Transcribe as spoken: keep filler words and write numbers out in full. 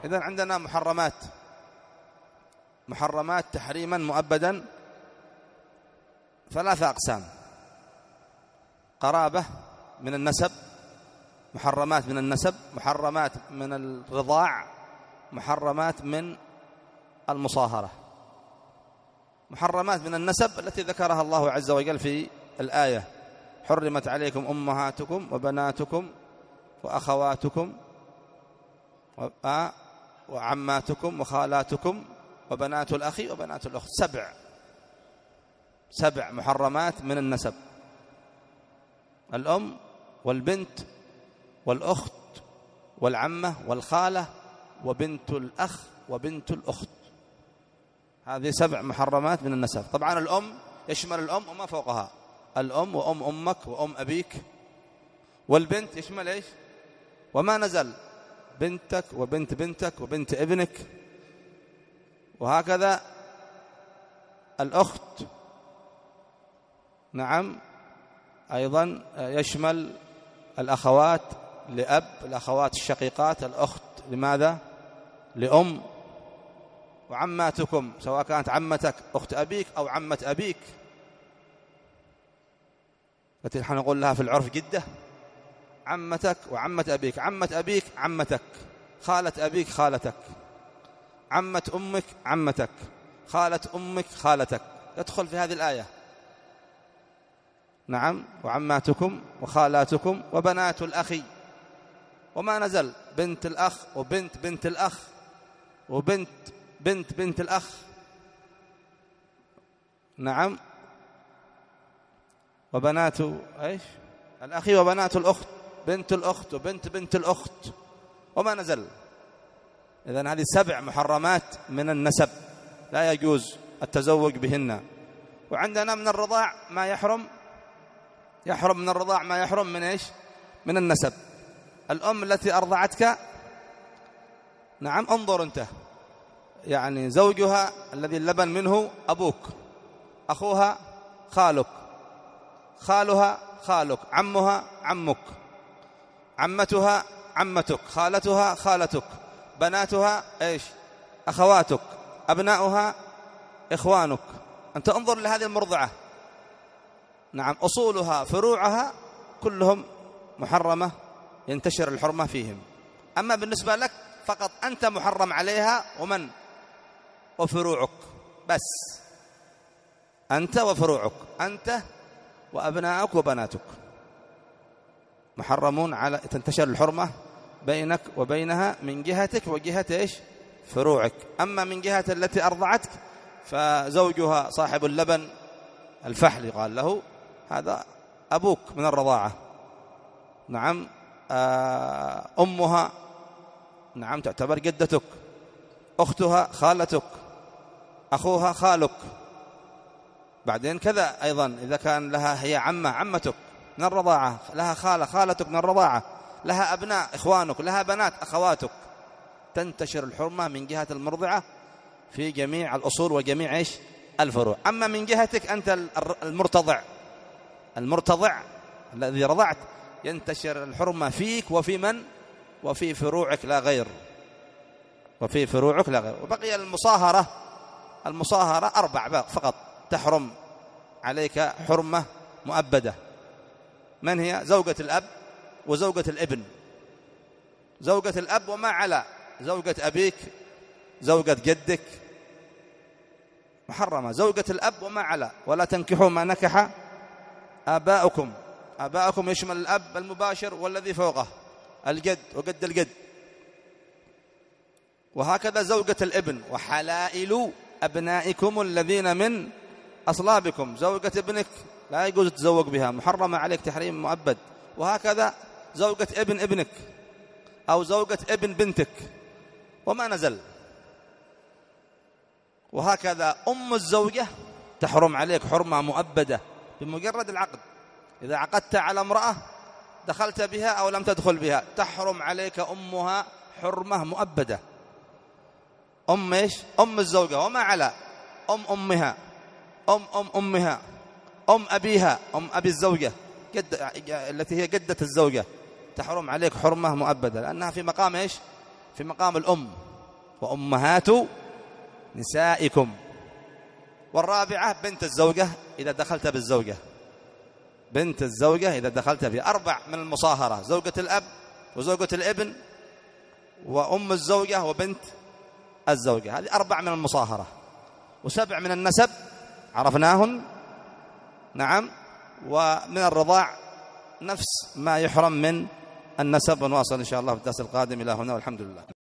إذن عندنا محرمات، محرمات تحريما مؤبدا ثلاثة أقسام: قرابة من النسب، محرمات من النسب، محرمات من الرضاع، محرمات من المصاهرة. محرمات من النسب التي ذكرها الله عز وجل في الآية: حرمت عليكم أمهاتكم وبناتكم وأخواتكم وعماتكم وخالاتكم وبنات الأخ وبنات الأخت. سبع سبع محرمات من النسب: الأم والبنت والأخت والعمة والخالة وبنت الأخ وبنت الأخت. هذه سبع محرمات من النسب. طبعا الأم يشمل الأم وما فوقها، الأم وأم أمك وأم أبيك. والبنت يشمل إيش؟ وما نزل، بنتك وبنت بنتك وبنت ابنك. وهكذا الأخت نعم أيضا يشمل الأخوات لأب، الأخوات الشقيقات، الأخت لماذا؟ لأم. وعماتكم سواء كانت عمتك أخت أبيك أو عمة أبيك، التي نحن نقول لها في العرف جدة. عمتك وعمة أبيك، عمة أبيك عمتك، خالة أبيك خالتك، عمة أمك عمتك، خالة أمك خالتك، يدخل في هذه الآية. نعم. وعماتكم وخالاتكم وبنات الأخ وما نزل، بنت الأخ وبنت بنت الأخ وبنت بنت بنت الأخ. نعم. وبنات ايش الأخ وبنات الأخت، بنت الأخت وبنت بنت الأخت وما نزل. إذن هذه سبع محرمات من النسب لا يجوز التزوج بهن. وعندنا من الرضاع ما يحرم، يحرم من الرضاع ما يحرم من ايش؟ من النسب. الأم التي أرضعتك، نعم، انظر أنت، يعني زوجها الذي اللبن منه أبوك، أخوها خالك، خالها خالك، عمها عمك، عمتها عمتك، خالتها خالتك، بناتها ايش؟ أخواتك، أبناؤها إخوانك. أنت انظر لهذه المرضعة، نعم، أصولها فروعها كلهم محرمة ينتشر الحرمة فيهم. أما بالنسبة لك فقط أنت محرم عليها، ومن؟ وفروعك بس، أنت وفروعك، أنت وأبناءك وبناتك محرمون على تنتشر الحرمة بينك وبينها من جهتك وجهة إيش؟ فروعك. أما من جهة التي أرضعتك فزوجها صاحب اللبن الفحل قال له هذا أبوك من الرضاعة. نعم. أمها نعم تعتبر جدتك، أختها خالتك، أخوها خالك. بعدين كذا أيضا إذا كان لها هي عمة عمتك من الرضاعة، لها خالة خالتك من الرضاعة، لها أبناء إخوانك، لها بنات أخواتك. تنتشر الحرمة من جهة المرضعة في جميع الأصول وجميع إيش؟ الفروع. أما من جهتك أنت المرتضع، المرتضع الذي رضعت، ينتشر الحرمة فيك وفي من؟ وفي فروعك لا غير، وفي فروعك لا غير. وبقي المصاهرة، المصاهرة أربع فقط تحرم عليك حرمة مؤبدة. من هي؟ زوجة الأب وزوجة الابن. زوجة الأب وما على، زوجة أبيك، زوجة جدك محرمة. زوجة الأب وما على. ولا تنكحوا ما نكح آباؤكم. آباؤكم يشمل الأب المباشر والذي فوقه، الجد وجد الجد. وهكذا زوجة الابن. وحلائل أبنائكم الذين من أصلابكم. زوجة ابنك لا يجوز تتزوج بها، محرمة عليك تحريم مؤبد. وهكذا زوجة ابن ابنك أو زوجة ابن بنتك وما نزل. وهكذا أم الزوجة تحرم عليك حرمة مؤبدة بمجرد العقد. إذا عقدت على امرأة دخلت بها أو لم تدخل بها، تحرم عليك أمها حرمة مؤبدة. أم إيش؟ أم الزوجة وما على، أم أمها، أم أم أمها، أم أبيها، أم أبي الزوجة، جد التي هي جدة الزوجة، تحرم عليك حرمة مؤبدة، لأنها في مقام إيش؟ في مقام الأم. وأمهات نسائكم. والرابعة بنت الزوجة إذا دخلت بالزوجة، بنت الزوجة إذا دخلت بها. أربع من المصاهرة: زوجة الأب وزوجة الابن وأم الزوجة وبنت الزوجة، هذه أربع من المصاهرة. وسبع من النسب عرفناهن، نعم. ومن الرضاع نفس ما يحرم من النسب. ونواصل إن شاء الله في الدرس القادم. إلى هنا والحمد لله.